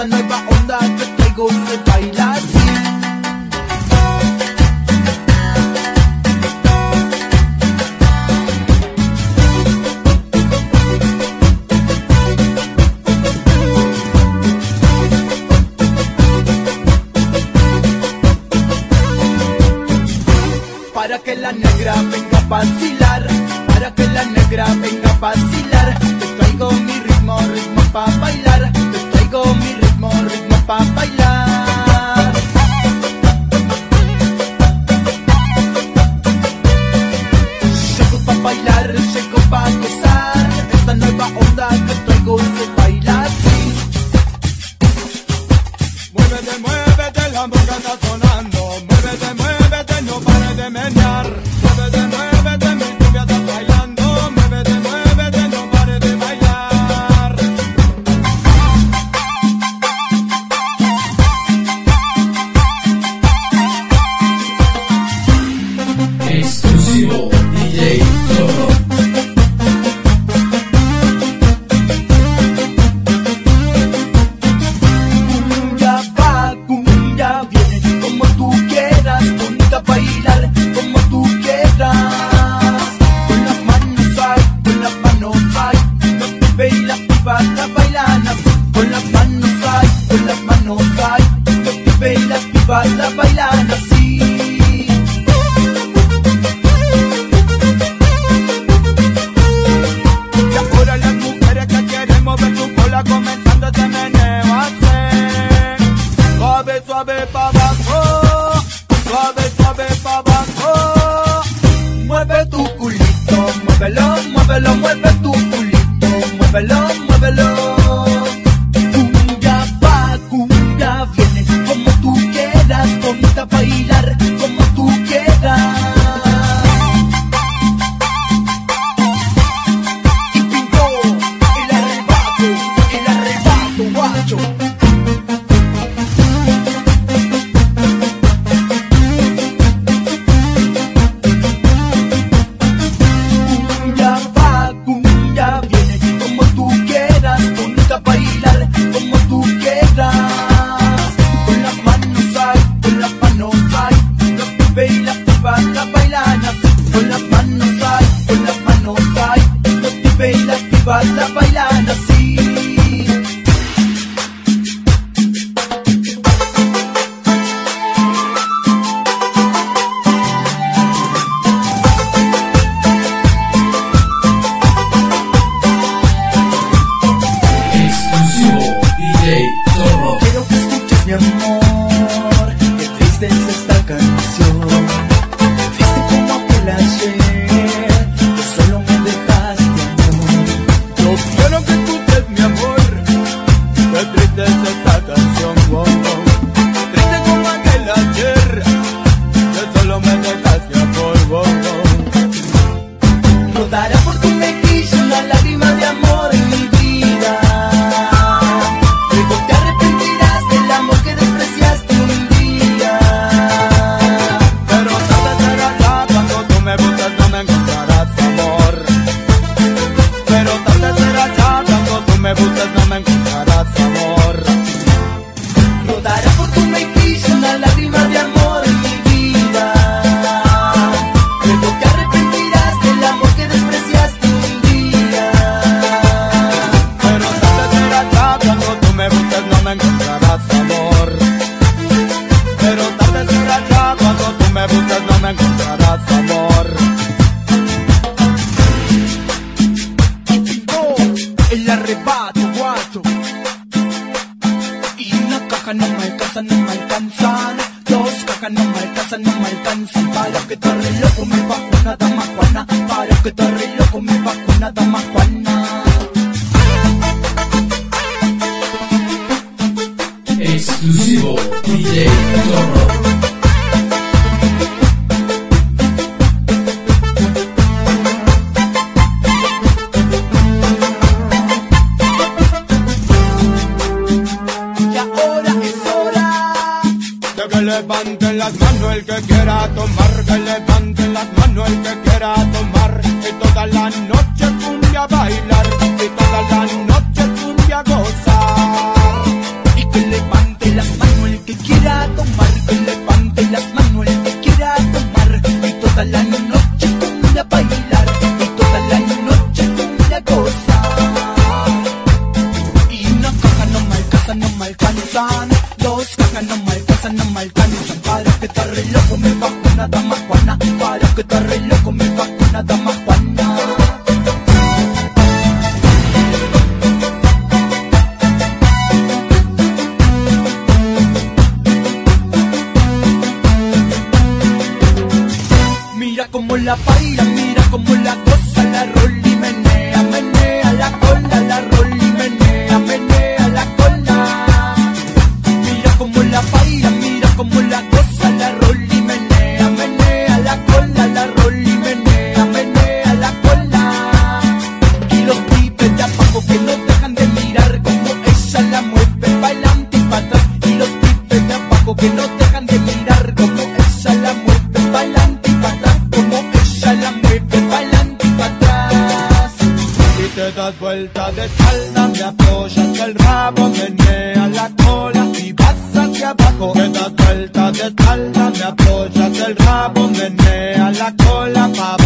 esta nueva onda que traigo se baila así. Para que la negra venga a vacilar, para que la negra venga a vacilar, te traigo mi ritmo, ritmo pa' bailar, te traigo mi ritmo, ritmo pa' bailar. Llego pa' bailar, llego pa' gozar, esta nueva onda que traigo se baila así. Muévete, la música está sonando, muévete, no pares de menear. Muévete, mi cumbia está bailando, muévete, no pares de bailar. Exclusivo DJ Zorro. Bailar como tú quieras, con las manos hay, los pibes y las pibas la bailan así. Con las manos hay, los pibes y las pibas la bailan así. Y ahora las mujeres que quieren mover tu cola comenzando este meneo hacer suave, suave pa' abajo, suave pa' abajo. Mueve tu culito, muévelo, muévelo, mueve tu culito, muévelo, muévelo. Cumbia va, cumbia viene, como tú quieras, ponte a bailar como tú quieras. Y pintó el arrebato, guacho. La bailan así. Exclusivo DJ Zorro. Quiero que escuches mi amor, qué triste es esta canción. Triste como aquel ayer, que solo me dejaste amor. Yo quiero que escuches mi amor, qué triste es esta canción, wow, wow. Triste como aquel ayer, que solo me dejaste amor, wow, wow. Rodará por tu mejilla una lágrima de amor en mi vida. Luego te arrepentirás del amor que despreciaste un día. Pero tarde será ya, cuando tú me busques no me encontrarás amor. Pero tarde será ya, cuando tú me busques no me encontrarás amor. Rodará por tu mejilla una lágrima de amor en mi vida. Luego te arrepentirás del amor que despreciaste un día. Pero tarde será ya, cuando tú me busques no me encontrarás amor. Pero tarde será ya, cuando tú me busques no me encontrarás amor. Y pintó el arrebato, guacho. Y una caja no me alcanzan, no me alcanzan. Dos cajas no me alcanzan, no me alcanzan. Para que te re loco me bajo nada más Juana. Para que te re loco me bajo nada más Juana. Exclusivo DJ Zorro. Y ahora es hora De que levanten las manos el que quiera tomar, que levanten las manos el que quiera tomar. Y toda la noche cumbia bailar, y toda la noche cumbia gozar. y que la noche cumbia bailar, y toda la noche cumbia gozar. Y una caja no me alcanzan, no me alcanzan, dos cajas no me alcanzan, no me alcanzan, para que te re loco me bajo una dama Juana, para que te re loco me bajo una dama Juana. Mira como la baila, mira como la goza, la rola y menea, menea la cola, la rola y menea, menea la cola. Mira como la baila, mira como la goza, la rola y menea, menea la cola, la rola y menea, menea la cola. Y los pibes de abajo que no dejan de mirar como ella la mueve bailando y para atrás. Y los pibes de abajo que no dejan de mirar como ella la mueve bailando y para atrás, como ella la mueve bailando y para atrás. Si te das vuelta de espalda, me apoyas el rabo, menea la cola y vas hacia abajo. Te das vuelta de espalda, me apoyas el rabo, menea la cola pa'